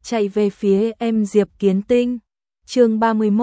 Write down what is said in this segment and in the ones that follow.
chạy về phía em Diệp Kiến Tinh. Chương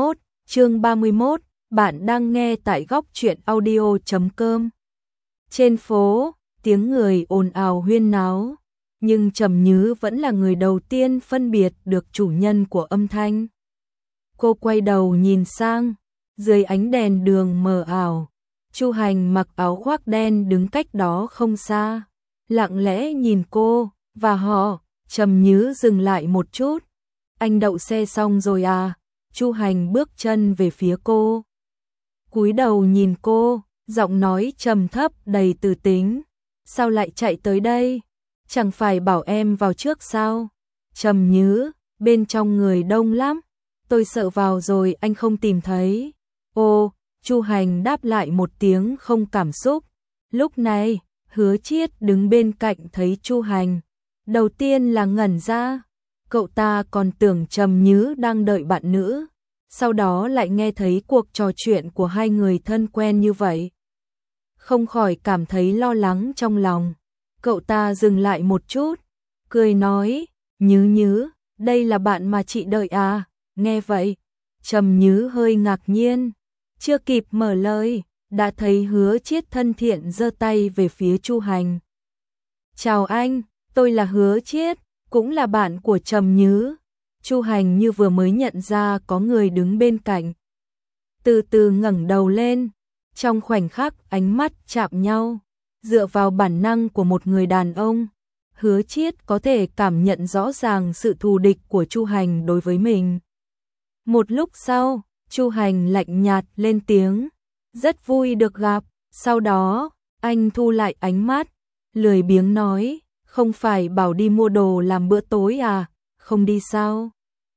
31, bạn đang nghe tại góc truyện audio.com. Trên phố, tiếng người ồn ào huyên náo, nhưng Trầm Nhứ vẫn là người đầu tiên phân biệt được chủ nhân của âm thanh. Cô quay đầu nhìn sang, dưới ánh đèn đường mờ ảo, Chu Hành mặc áo khoác đen đứng cách đó không xa, lặng lẽ nhìn cô và họ. Trầm Nhứ dừng lại một chút. Anh đậu xe xong rồi à? Chu Hành bước chân về phía cô, cúi đầu nhìn cô, giọng nói trầm thấp đầy từ tính. Sao lại chạy tới đây? Chẳng phải bảo em vào trước sao? Trầm Nhứ, bên trong người đông lắm, tôi sợ vào rồi anh không tìm thấy. Ô, Chu Hành đáp lại một tiếng không cảm xúc. Lúc này, Hứa Chiết đứng bên cạnh thấy Chu Hành, đầu tiên là ngẩn ra, cậu ta còn tưởng Trầm Nhứ đang đợi bạn nữ, sau đó lại nghe thấy cuộc trò chuyện của hai người thân quen như vậy. Không khỏi cảm thấy lo lắng trong lòng. Cậu ta dừng lại một chút, cười nói, Nhứ, đây là bạn mà chị đợi à? Nghe vậy, Trầm Nhứ hơi ngạc nhiên, chưa kịp mở lời, đã thấy Hứa Chiết thân thiện giơ tay về phía Chu Hành. Chào anh, tôi là Hứa Chiết, cũng là bạn của Trầm Nhứ. Chu Hành như vừa mới nhận ra có người đứng bên cạnh, từ từ ngẩng đầu lên, trong khoảnh khắc ánh mắt chạm nhau, dựa vào bản năng của một người đàn ông, Hứa Chiết có thể cảm nhận rõ ràng sự thù địch của Chu Hành đối với mình. Một lúc sau, Chu Hành lạnh nhạt lên tiếng, rất vui được gặp. Sau đó, anh thu lại ánh mắt, lười biếng nói, không phải bảo đi mua đồ làm bữa tối à, không đi sao?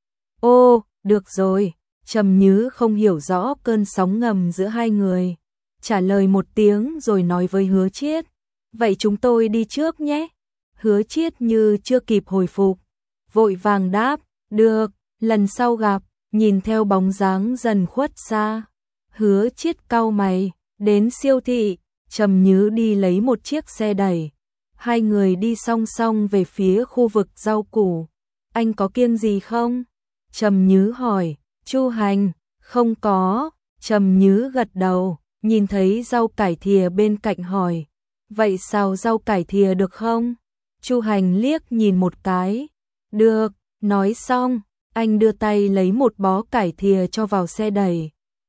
Ô, được rồi. Trầm Nhứ không hiểu rõ cơn sóng ngầm giữa hai người, trả lời một tiếng rồi nói với Hứa Chiết, vậy chúng tôi đi trước nhé. Hứa Chiết như chưa kịp hồi phục, vội vàng đáp, được, lần sau gặp. Nhìn theo bóng dáng dần khuất xa, Hứa Chiết cau mày. Đến siêu thị, Trầm Nhứ đi lấy một chiếc xe đẩy, hai người đi song song về phía khu vực rau củ. Anh có kiêng gì không? Trầm Nhứ hỏi. Chu Hành, không có. Trầm Nhứ gật đầu, nhìn thấy rau cải thìa bên cạnh hỏi, vậy xào rau cải thìa được không? Chu Hành liếc nhìn một cái, được. Nói xong, anh đưa tay lấy một bó cải thìa cho vào xe đẩy.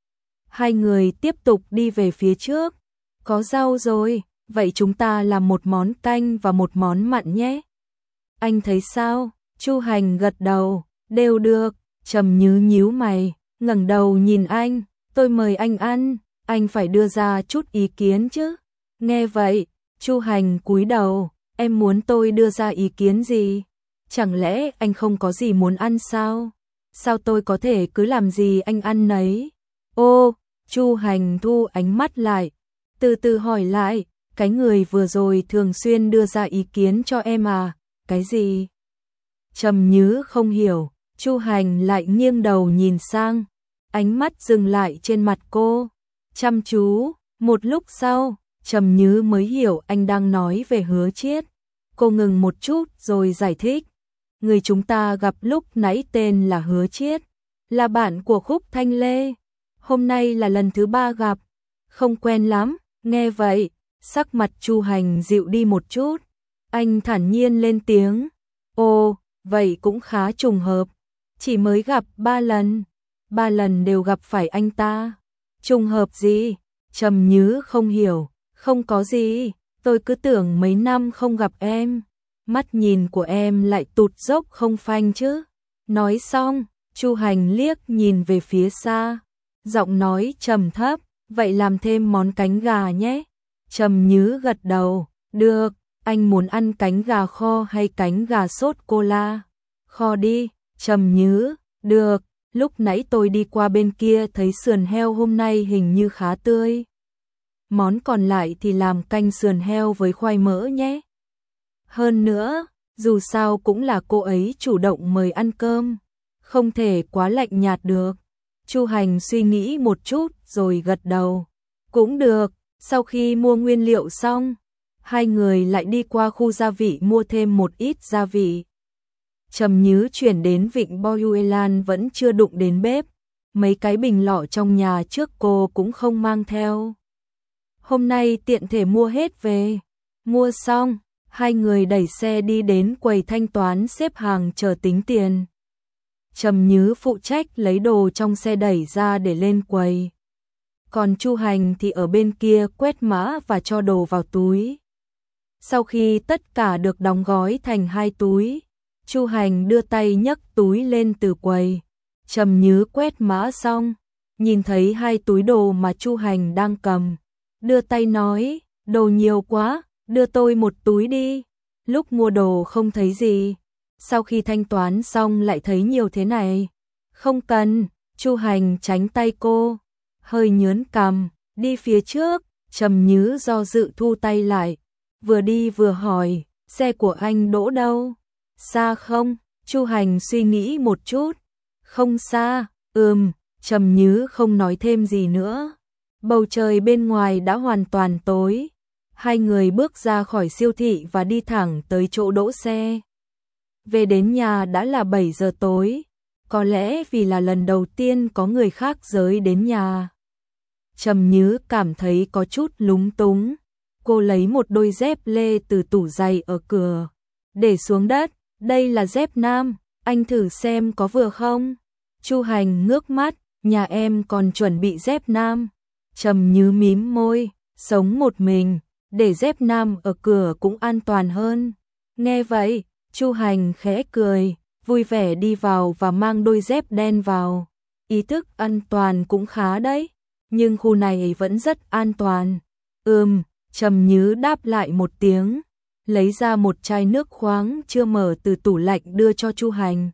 Hai người tiếp tục đi về phía trước. Có rau rồi, vậy chúng ta làm một món canh và một món mặn nhé. Anh thấy sao? Chu Hành gật đầu, đều được. Trầm Nhứ nhíu mày, ngẩng đầu nhìn anh, tôi mời anh ăn, anh phải đưa ra chút ý kiến chứ. Nghe vậy, Chu Hành cúi đầu, em muốn tôi đưa ra ý kiến gì? Chẳng lẽ anh không có gì muốn ăn sao? Sao tôi có thể cứ làm gì anh ăn nấy? Ô, Chu Hành thu ánh mắt lại, từ từ hỏi lại, cái người vừa rồi thường xuyên đưa ra ý kiến cho em à? Cái gì? Trầm Nhứ không hiểu. Chu Hành lại nghiêng đầu nhìn sang, ánh mắt dừng lại trên mặt cô, chăm chú. Một lúc sau, Trầm Nhứ mới hiểu anh đang nói về Hứa Chiết. Cô ngừng một chút rồi giải thích, người chúng ta gặp lúc nãy tên là Hứa Chiết, là bạn của Khúc Thanh Lê. Hôm nay là lần thứ 3 gặp, không quen lắm. Nghe vậy, sắc mặt Chu Hành dịu đi một chút, anh thản nhiên lên tiếng, ồ, vậy cũng khá trùng hợp. Chỉ mới gặp 3 lần, 3 lần đều gặp phải anh ta. Trùng hợp gì? Trầm Nhứ không hiểu. Không có gì, tôi cứ tưởng mấy năm không gặp em, mắt nhìn của em lại tụt dốc không phanh chứ. Nói xong, Chu Hành liếc nhìn về phía xa, giọng nói trầm thấp, vậy làm thêm món cánh gà nhé. Trầm Nhứ gật đầu, được, anh muốn ăn cánh gà kho hay cánh gà sốt cola? Kho đi. Trầm Nhứ, được, lúc nãy tôi đi qua bên kia thấy sườn heo hôm nay hình như khá tươi. Món còn lại thì làm canh sườn heo với khoai mỡ nhé. Hơn nữa, dù sao cũng là cô ấy chủ động mời ăn cơm, không thể quá lạnh nhạt được. Chu Hành suy nghĩ một chút rồi gật đầu. Cũng được. Sau khi mua nguyên liệu xong, hai người lại đi qua khu gia vị mua thêm một ít gia vị. Trầm Nhứ chuyển đến Vịnh Boyuelan vẫn chưa đụng đến bếp, mấy cái bình lọ trong nhà trước cô cũng không mang theo. Hôm nay tiện thể mua hết về. Mua xong, hai người đẩy xe đi đến quầy thanh toán xếp hàng chờ tính tiền. Trầm Nhứ phụ trách lấy đồ trong xe đẩy ra để lên quầy. Còn Chu Hành thì ở bên kia quét mã và cho đồ vào túi. Sau khi tất cả được đóng gói thành 2 túi, Chu Hành đưa tay nhấc túi lên từ quầy. Trầm Nhứ quét mã xong, nhìn thấy 2 túi đồ mà Chu Hành đang cầm, đưa tay nói, đồ nhiều quá, đưa tôi 1 túi đi. Lúc mua đồ không thấy gì, sau khi thanh toán xong lại thấy nhiều thế này. Không cần, Chu Hành tránh tay cô, hơi nhớn cằm, đi phía trước. Trầm Nhứ do dự thu tay lại, vừa đi vừa hỏi, xe của anh đỗ đâu? Xa không? Chu Hành suy nghĩ một chút, không xa. Trầm Nhứ không nói thêm gì nữa. Bầu trời bên ngoài đã hoàn toàn tối. Hai người bước ra khỏi siêu thị và đi thẳng tới chỗ đỗ xe. Về đến nhà đã là 7 giờ tối. Có lẽ vì là lần đầu tiên có người khác giới đến nhà, Trầm Nhứ cảm thấy có chút lúng túng. Cô lấy một đôi dép lê từ tủ giày ở cửa, để xuống đất. Đây là dép nam, anh thử xem có vừa không? Chu Hành ngước mắt, nhà em còn chuẩn bị dép nam. Trầm Nhứ mím môi, sống một mình, để dép nam ở cửa cũng an toàn hơn. Nghe vậy, Chu Hành khẽ cười, vui vẻ đi vào và mang đôi dép đen vào. Ý thức an toàn cũng khá đấy, nhưng khu này vẫn rất an toàn. Trầm Nhứ đáp lại một tiếng, lấy ra một chai nước khoáng chưa mở từ tủ lạnh đưa cho Chu Hành.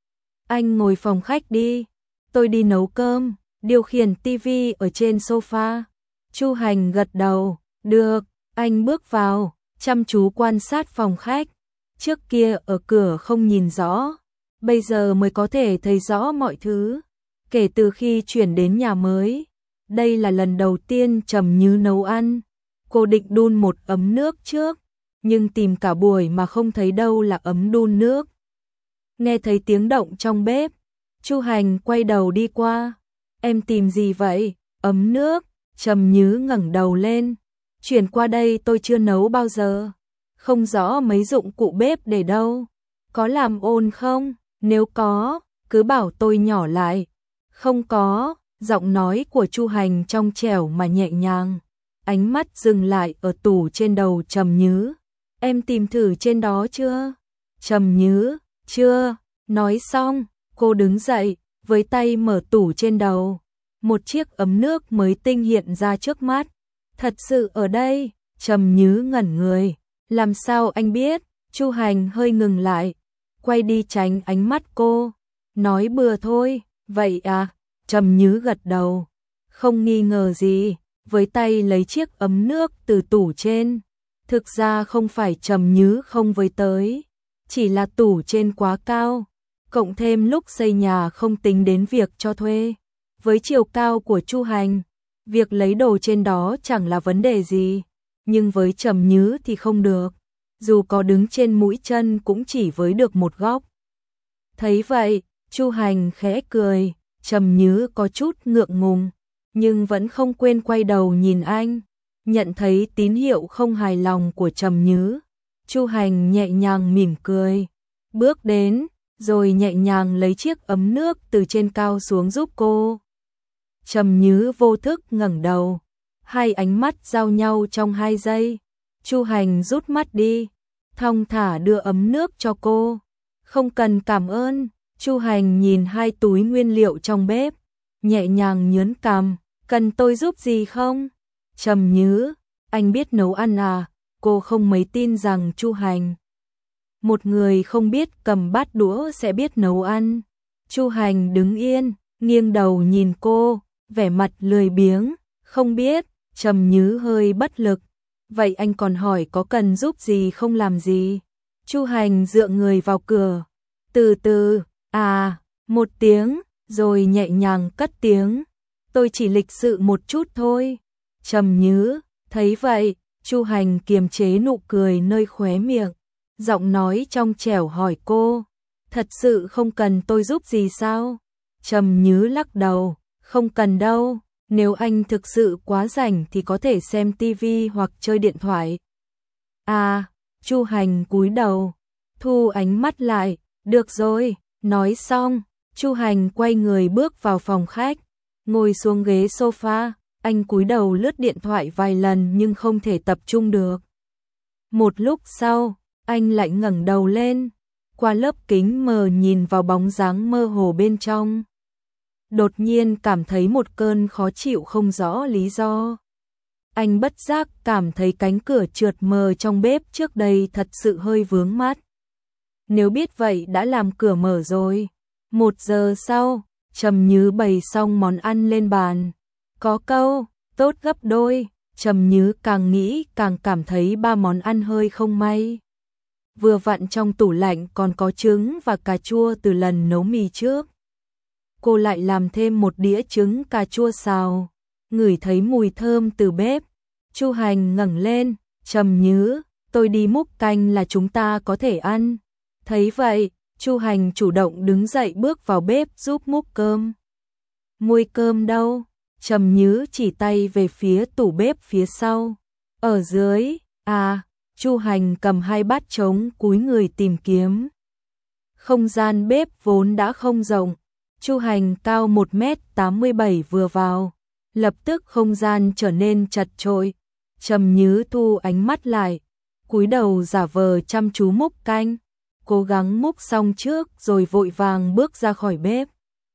Anh ngồi phòng khách đi, tôi đi nấu cơm, điều khiển tivi ở trên sofa. Chu Hành gật đầu, được. Anh bước vào, chăm chú quan sát phòng khách. Trước kia ở cửa không nhìn rõ, bây giờ mới có thể thấy rõ mọi thứ. Kể từ khi chuyển đến nhà mới, đây là lần đầu tiên Trầm Nhứ nấu ăn. Cô định đun một ấm nước trước, nhưng tìm cả buổi mà không thấy đâu là ấm đun nước. Nghe thấy tiếng động trong bếp, Chu Hành quay đầu đi qua. Em tìm gì vậy? Ấm nước. Trầm Nhứ ngẩng đầu lên. Chuyển qua đây tôi chưa nấu bao giờ, không rõ mấy dụng cụ bếp để đâu. Có làm ồn không? Nếu có, cứ bảo tôi nhỏ lại. Không có. Giọng nói của Chu Hành trong trẻo mà nhẹ nhàng. Ánh mắt dừng lại ở tủ trên đầu Trầm Nhứ. Em tìm thử trên đó chưa? Trầm Nhứ, chưa. Nói xong, cô đứng dậy, với tay mở tủ trên đầu. Một chiếc ấm nước mới tinh hiện ra trước mắt. Thật sự ở đây? Trầm Nhứ ngẩn người. Làm sao anh biết? Chu Hành hơi ngừng lại, quay đi tránh ánh mắt cô. Nói bừa thôi. Vậy à? Trầm Nhứ gật đầu, không nghi ngờ gì, với tay lấy chiếc ấm nước từ tủ trên. Thực ra không phải Trầm Nhứ không với tới, chỉ là tủ trên quá cao, cộng thêm lúc xây nhà không tính đến việc cho thuê. Với chiều cao của Chu Hành, việc lấy đồ trên đó chẳng là vấn đề gì, nhưng với Trầm Nhứ thì không được, dù có đứng trên mũi chân cũng chỉ với được một góc. Thấy vậy, Chu Hành khẽ cười. Trầm Nhứ có chút ngượng ngùng, nhưng vẫn không quên quay đầu nhìn anh. Nhận thấy tín hiệu không hài lòng của Trầm Nhứ, Chu Hành nhẹ nhàng mỉm cười, bước đến, rồi nhẹ nhàng lấy chiếc ấm nước từ trên cao xuống giúp cô. Trầm Nhứ vô thức ngẩng đầu, hai ánh mắt giao nhau trong 2 giây. Chu Hành rút mắt đi, thong thả đưa ấm nước cho cô. Không cần cảm ơn. Chu Hành nhìn 2 túi nguyên liệu trong bếp, nhẹ nhàng nhớn cằm, cần tôi giúp gì không? Trầm Nhứ, anh biết nấu ăn à? Cô không mấy tin rằng Chu Hành, một người không biết cầm bát đũa sẽ biết nấu ăn. Chu Hành đứng yên, nghiêng đầu nhìn cô, vẻ mặt lười biếng, không biết. Trầm Nhứ hơi bất lực, vậy anh còn hỏi có cần giúp gì không làm gì? Chu Hành dựa người vào cửa, từ từ. À, một tiếng, rồi nhẹ nhàng cất tiếng. Tôi chỉ lịch sự một chút thôi. Trầm Nhứ, thấy vậy, Chu Hành kiềm chế nụ cười nơi khóe miệng. Giọng nói trong trẻo hỏi cô, Thật sự không cần tôi giúp gì sao? Trầm Nhứ lắc đầu, không cần đâu, nếu anh thực sự quá rảnh thì có thể xem tivi hoặc chơi điện thoại. À, Chu Hành cúi đầu, thu ánh mắt lại, được rồi, nói xong, Chu Hành quay người bước vào phòng khách, ngồi xuống ghế sofa, anh cúi đầu lướt điện thoại vài lần nhưng không thể tập trung được. Một lúc sau, anh lại ngẩng đầu lên, qua lớp kính mờ nhìn vào bóng dáng mơ hồ bên trong. Đột nhiên cảm thấy một cơn khó chịu không rõ lý do. Anh bất giác cảm thấy cánh cửa trượt mờ trong bếp trước đây thật sự hơi vướng mắt. Nếu biết vậy đã làm cửa mở rồi. 1 giờ sau, Trầm Nhứ bày xong món ăn lên bàn. Có câu, tốt gấp đôi, Trầm Nhứ càng nghĩ càng cảm thấy 3 món ăn hơi không may. Vừa vặn trong tủ lạnh còn có trứng và cà chua từ lần nấu mì trước. Cô lại làm thêm một đĩa trứng cà chua xào, ngửi thấy mùi thơm từ bếp. Chu Hành ngẩng lên, Trầm Nhứ, tôi đi múc canh là chúng ta có thể ăn. Thấy vậy, Chu Hành chủ động đứng dậy bước vào bếp giúp múc cơm. Muôi cơm đâu? Trầm Nhứ chỉ tay về phía tủ bếp phía sau. Ở dưới, à, Chu Hành cầm 2 bát trống cúi người tìm kiếm. Không gian bếp vốn đã không rộng. Chu Hành cao 1m87 vừa vào, lập tức không gian trở nên chật chội. Trầm Nhứ thu ánh mắt lại, cúi đầu giả vờ chăm chú múc canh, cố gắng múc xong trước rồi vội vàng bước ra khỏi bếp.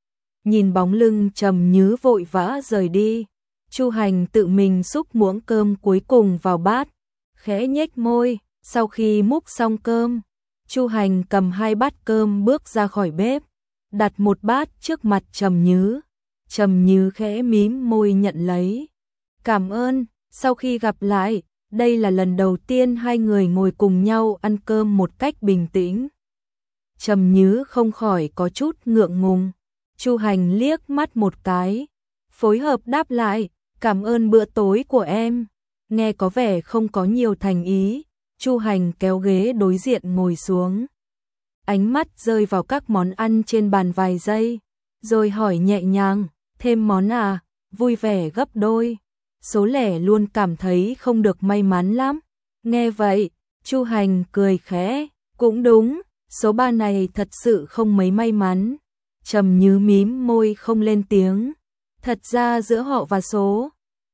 Nhìn bóng lưng Trầm Nhứ vội vã rời đi, Chu Hành tự mình xúc muỗng cơm cuối cùng vào bát, khẽ nhếch môi. Sau khi múc xong cơm, Chu Hành cầm 2 bát cơm bước ra khỏi bếp, đặt một bát trước mặt Trầm Nhứ. Trầm Nhứ khẽ mím môi nhận lấy. Cảm ơn, sau khi gặp lại, đây là lần đầu tiên hai người ngồi cùng nhau ăn cơm một cách bình tĩnh. Trầm Nhứ không khỏi có chút ngượng ngùng. Chu Hành liếc mắt một cái, phối hợp đáp lại, cảm ơn bữa tối của em. Nghe có vẻ không có nhiều thành ý, Chu Hành kéo ghế đối diện ngồi xuống. Ánh mắt rơi vào các món ăn trên bàn vài giây, rồi hỏi nhẹ nhàng, thêm món à, vui vẻ gấp đôi. Số lẻ luôn cảm thấy không được may mắn lắm. Nghe vậy, Chu Hành cười khẽ, cũng đúng, số 3 này thật sự không mấy may mắn. Trầm Nhứ mím môi không lên tiếng. Thật ra giữa họ và số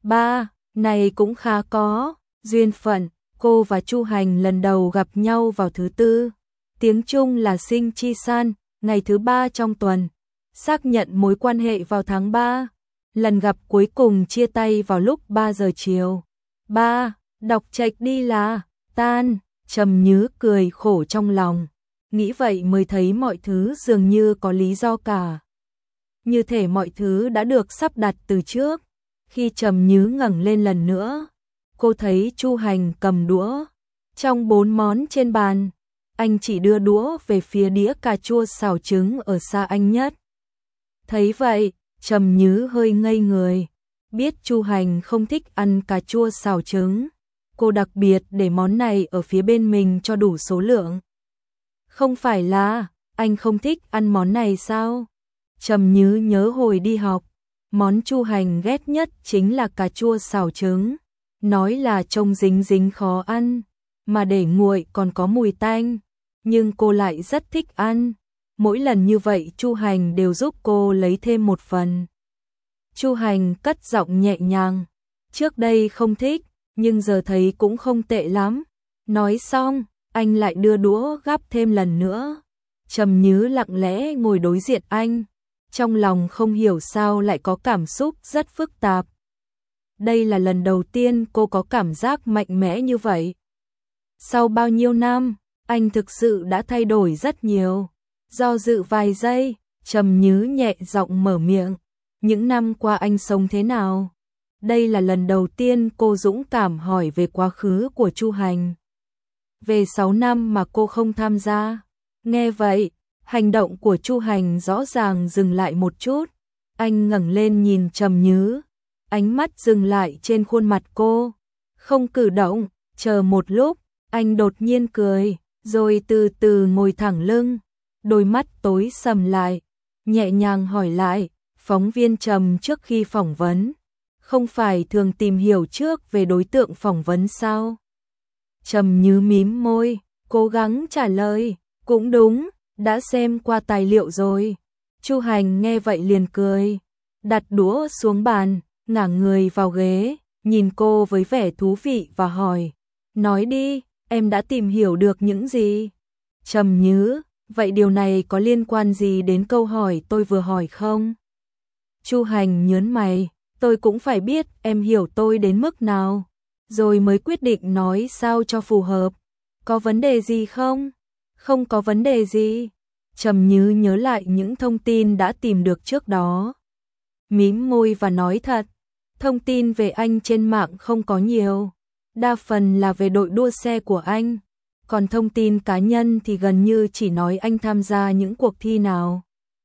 3 này cũng khá có duyên phận. Cô và Chu Hành lần đầu gặp nhau vào thứ Tư. Tiếng Trung là Sinh Chi San, ngày thứ 3 trong tuần. Xác nhận mối quan hệ vào tháng 3. Lần gặp cuối cùng chia tay vào lúc 3 giờ chiều. 3. Đọc trạch đi là tan. Trầm Nhứ cười khổ trong lòng. Nghĩ vậy mới thấy mọi thứ dường như có lý do cả. Như thể mọi thứ đã được sắp đặt từ trước. Khi Trầm Nhứ ngẩng lên lần nữa, cô thấy Chu Hành cầm đũa. Trong 4 món trên bàn, anh chỉ đưa đũa về phía đĩa cà chua xào trứng ở xa anh nhất. Thấy vậy, Trầm Nhứ hơi ngây người. Biết Chu Hành không thích ăn cà chua xào trứng, cô đặc biệt để món này ở phía bên mình cho đủ số lượng. Không phải là anh không thích ăn món này sao? Trầm Nhứ nhớ hồi đi học, món Chu Hành ghét nhất chính là cà chua xào trứng. Nói là trông dính dính khó ăn, mà để nguội còn có mùi tanh. Nhưng cô lại rất thích ăn. Mỗi lần như vậy Chu Hành đều giúp cô lấy thêm một phần. Chu Hành cất giọng nhẹ nhàng. Trước đây không thích, nhưng giờ thấy cũng không tệ lắm. Nói xong, anh lại đưa đũa gắp thêm lần nữa. Trầm Nhứ lặng lẽ ngồi đối diện anh. Trong lòng không hiểu sao lại có cảm xúc rất phức tạp. Đây là lần đầu tiên cô có cảm giác mạnh mẽ như vậy. Sau bao nhiêu năm, anh thực sự đã thay đổi rất nhiều. Do dự vài giây, Trầm Nhứ nhẹ giọng mở miệng. Những năm qua anh sống thế nào? Đây là lần đầu tiên cô dũng cảm hỏi về quá khứ của Chu Hành. Về 6 năm mà cô không tham gia. Nghe vậy, hành động của Chu Hành rõ ràng dừng lại một chút. Anh ngẩng lên nhìn Trầm Nhứ. Ánh mắt dừng lại trên khuôn mặt cô. Không cử động, chờ một lúc, anh đột nhiên cười, rồi từ từ ngồi thẳng lưng. đôi mắt tối sầm lại, nhẹ nhàng hỏi lại, phóng viên Trầm trước khi phỏng vấn, không phải thường tìm hiểu trước về đối tượng phỏng vấn sao? Trầm Như mím môi, cố gắng trả lời, cũng đúng, đã xem qua tài liệu rồi. Chu Hành nghe vậy liền cười, đặt đũa xuống bàn, ngả người vào ghế, nhìn cô với vẻ thú vị và hỏi, nói đi, em đã tìm hiểu được những gì? Trầm Như, vậy điều này có liên quan gì đến câu hỏi tôi vừa hỏi không? Chu Hành nhớn mày, tôi cũng phải biết em hiểu tôi đến mức nào, rồi mới quyết định nói sao cho phù hợp. Có vấn đề gì không? Không có vấn đề gì. Trầm Như nhớ lại những thông tin đã tìm được trước đó. Mím môi và nói thật, thông tin về anh trên mạng không có nhiều, đa phần là về đội đua xe của anh. Còn thông tin cá nhân thì gần như chỉ nói anh tham gia những cuộc thi nào,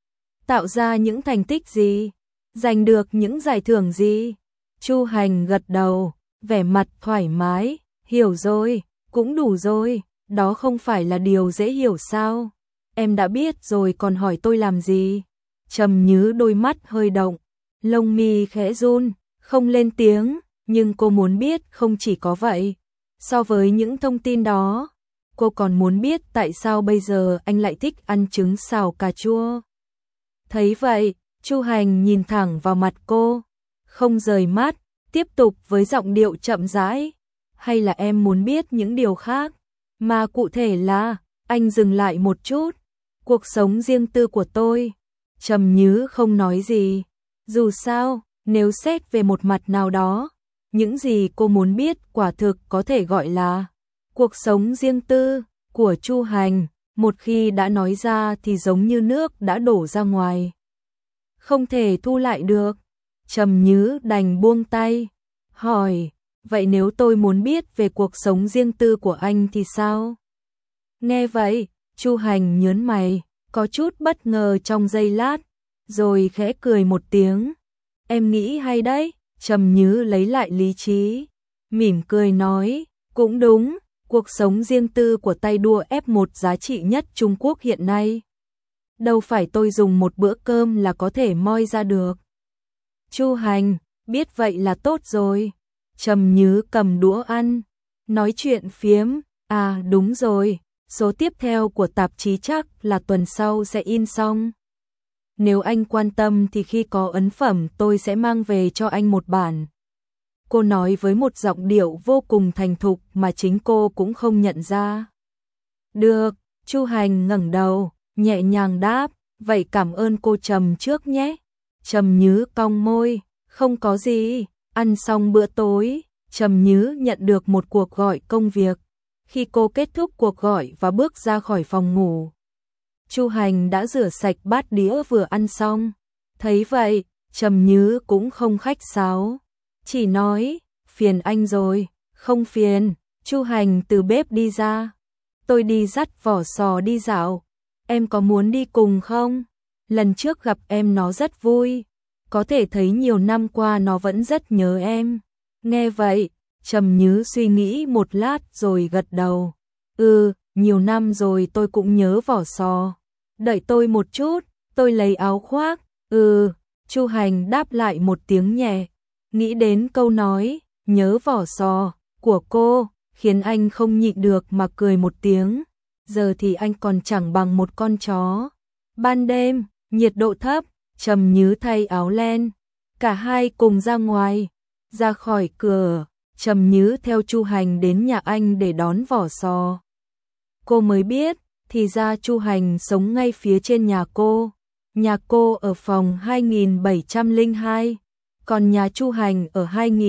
tạo ra những thành tích gì, giành được những giải thưởng gì. Chu Hành gật đầu, vẻ mặt thoải mái, hiểu rồi, cũng đủ rồi, đó không phải là điều dễ hiểu sao? Em đã biết rồi còn hỏi tôi làm gì? Trầm Như đôi mắt hơi động, lông mi khẽ run, không lên tiếng, nhưng cô muốn biết không chỉ có vậy. So với những thông tin đó, cô còn muốn biết tại sao bây giờ anh lại thích ăn trứng xào cà chua. Thấy vậy, Chu Hành nhìn thẳng vào mặt cô, không rời mắt, tiếp tục với giọng điệu chậm rãi. Hay là em muốn biết những điều khác? Mà cụ thể là, anh dừng lại một chút, cuộc sống riêng tư của tôi. Trầm Như không nói gì. Dù sao, nếu xét về một mặt nào đó, những gì cô muốn biết quả thực có thể gọi là cuộc sống riêng tư của Chu Hành. Một khi đã nói ra thì giống như nước đã đổ ra ngoài, không thể thu lại được. Trầm Như đành buông tay, hỏi, vậy nếu tôi muốn biết về cuộc sống riêng tư của anh thì sao? Nghe vậy, Chu Hành nhớn mày, có chút bất ngờ trong giây lát, rồi khẽ cười một tiếng. Em nghĩ hay đấy. Trầm Như lấy lại lý trí, mỉm cười nói, cũng đúng, cuộc sống riêng tư của tay đua F1 giá trị nhất Trung Quốc hiện nay. Đâu phải tôi dùng một bữa cơm là có thể moi ra được. Chu Hành, biết vậy là tốt rồi. Trầm Như cầm đũa ăn, nói chuyện phiếm, à đúng rồi, số tiếp theo của tạp chí chắc là tuần sau sẽ in xong. Nếu anh quan tâm thì khi có ấn phẩm tôi sẽ mang về cho anh một bản. Cô nói với một giọng điệu vô cùng thành thục mà chính cô cũng không nhận ra. Được, Chu Hành ngẩng đầu, nhẹ nhàng đáp, vậy cảm ơn cô Trầm trước nhé. Trầm Như cong môi, không có gì. Ăn xong bữa tối, Trầm Như nhận được một cuộc gọi công việc. Khi cô kết thúc cuộc gọi và bước ra khỏi phòng ngủ, Chu Hành đã rửa sạch bát đĩa vừa ăn xong. Thấy vậy, Trầm Như cũng không khách sáo, chỉ nói, phiền anh rồi. Không phiền. Chu Hành từ bếp đi ra. Tôi đi dắt vỏ sò đi dạo. Em có muốn đi cùng không? Lần trước gặp em nó rất vui. Có thể thấy nhiều năm qua nó vẫn rất nhớ em. Nghe vậy, Trầm Như suy nghĩ một lát rồi gật đầu. Nhiều năm rồi tôi cũng nhớ vỏ sò. Đợi tôi một chút, tôi lấy áo khoác. Chu Hành đáp lại một tiếng nhẹ. Nghĩ đến câu nói, nhớ vỏ sò, của cô, khiến anh không nhịn được mà cười một tiếng. Giờ thì anh còn chẳng bằng một con chó. Ban đêm, nhiệt độ thấp, Trầm Như thay áo len. Cả hai cùng ra ngoài. Ra khỏi cửa, Trầm Như theo Chu Hành đến nhà anh để đón vỏ sò. Cô mới biết, thì ra Chu Hành sống ngay phía trên nhà cô. Nhà cô ở phòng 2702, còn nhà Chu Hành ở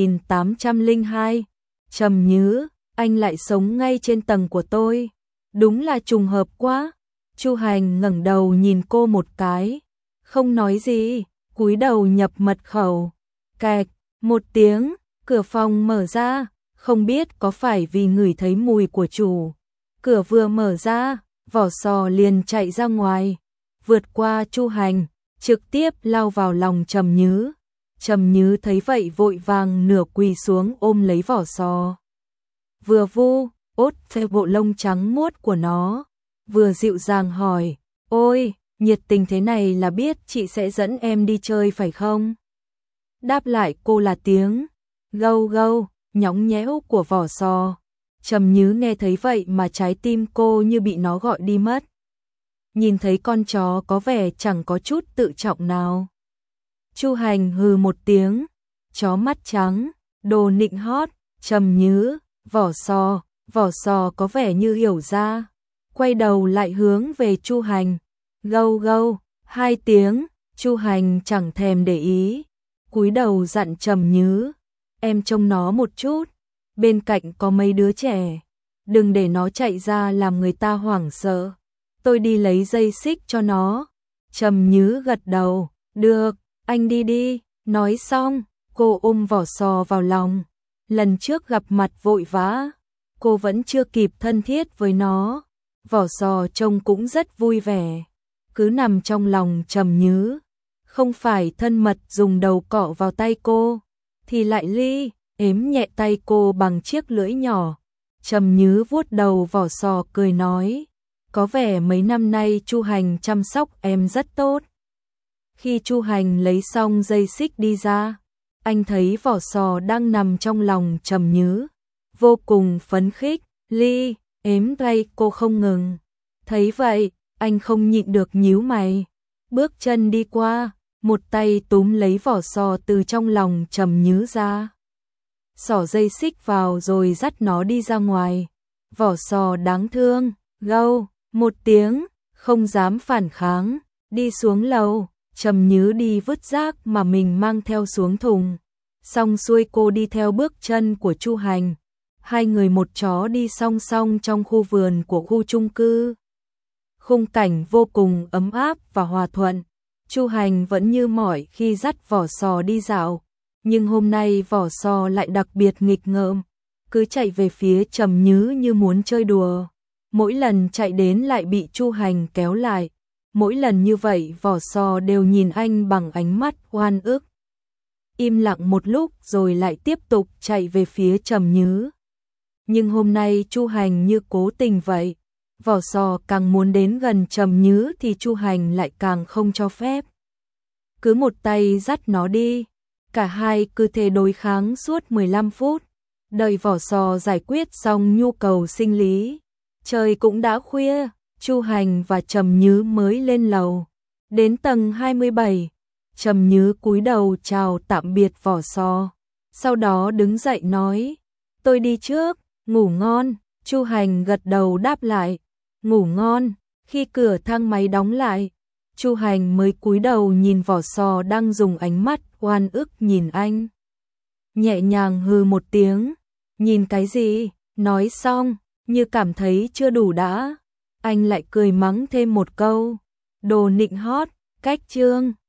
2802. Trầm Như, anh lại sống ngay trên tầng của tôi. Đúng là trùng hợp quá. Chu Hành ngẩng đầu nhìn cô một cái, không nói gì, cúi đầu nhập mật khẩu. Kẹt, một tiếng, cửa phòng mở ra, không biết có phải vì ngửi thấy mùi của chủ. Cửa vừa mở ra, vỏ sò liền chạy ra ngoài, vượt qua Chu Hành, trực tiếp lao vào lòng Trầm Như. Trầm Như thấy vậy vội vàng nửa quỳ xuống ôm lấy vỏ sò. Vừa vu, ốt theo bộ lông trắng muốt của nó, vừa dịu dàng hỏi, Ôi, nhiệt tình thế này là biết chị sẽ dẫn em đi chơi phải không? Đáp lại cô là tiếng gâu gâu, nhõng nhẽo của vỏ sò. Trầm Nhứ nghe thấy vậy mà trái tim cô như bị nó gọi đi mất. Nhìn thấy con chó có vẻ chẳng có chút tự trọng nào. Chu Hành hừ một tiếng, chó mắt trắng, đồ nịnh hót. Trầm Nhứ, vỏ sò có vẻ như hiểu ra, quay đầu lại hướng về Chu Hành, gâu gâu, 2 tiếng. Chu Hành chẳng thèm để ý, cúi đầu dặn Trầm Nhứ, em trông nó một chút, bên cạnh có mấy đứa trẻ, đừng để nó chạy ra làm người ta hoảng sợ, tôi đi lấy dây xích cho nó. Trầm Nhứ gật đầu, được, anh đi đi. Nói xong, cô ôm vỏ sò vào lòng. Lần trước gặp mặt vội vã, cô vẫn chưa kịp thân thiết với nó. Vỏ sò trông cũng rất vui vẻ, cứ nằm trong lòng Trầm Nhứ. Không phải thân mật dùng đầu cọ vào tay cô, thì lại ếm nhẹ tay cô bằng chiếc lưỡi nhỏ. Trầm Nhứ vuốt đầu vỏ sò cười nói, có vẻ mấy năm nay Chu Hành chăm sóc em rất tốt. Khi Chu Hành lấy xong dây xích đi ra, anh thấy vỏ sò đang nằm trong lòng Trầm Nhứ, vô cùng phấn khích, ếm tay cô không ngừng. Thấy vậy, anh không nhịn được nhíu mày, bước chân đi qua, một tay túm lấy vỏ sò từ trong lòng Trầm Nhứ ra. Xỏ dây xích vào rồi dắt nó đi ra ngoài. Vỏ sò đáng thương, gâu một tiếng, không dám phản kháng, đi xuống lầu. Trầm Nhứ đi vứt rác mà mình mang theo xuống thùng. Xong xuôi cô đi theo bước chân của Chu Hành. 2 người một chó đi song song trong khu vườn của khu chung cư. Khung cảnh vô cùng ấm áp và hòa thuận. Chu Hành vẫn như mọi khi dắt vỏ sò đi dạo, nhưng hôm nay vỏ sò lại đặc biệt nghịch ngợm, cứ chạy về phía Trầm Nhứ như muốn chơi đùa. Mỗi lần chạy đến lại bị Chu Hành kéo lại. Mỗi lần như vậy vỏ sò đều nhìn anh bằng ánh mắt oan ức. Im lặng một lúc rồi lại tiếp tục chạy về phía Trầm Nhứ. Nhưng hôm nay Chu Hành như cố tình vậy. Vỏ sò càng muốn đến gần Trầm Nhứ thì Chu Hành lại càng không cho phép. Cứ một tay dắt nó đi. Cả hai cứ thế đối kháng suốt 15 phút. Đợi vỏ sò giải quyết xong nhu cầu sinh lý. Trời cũng đã khuya. Chu Hành và Trầm Nhứ mới lên lầu. Đến tầng 27, Trầm Nhứ cúi đầu chào tạm biệt vỏ sò. Sau đó đứng dậy nói, tôi đi trước, ngủ ngon. Chu Hành gật đầu đáp lại, ngủ ngon. Khi cửa thang máy đóng lại, Chu Hành mới cúi đầu nhìn vỏ sò đang dùng ánh mắt oan ức nhìn anh. Nhẹ nhàng hừ một tiếng, nhìn cái gì? Nói xong, như cảm thấy chưa đủ đã. Anh lại cười mắng thêm một câu, đồ nịnh hót, cách chương.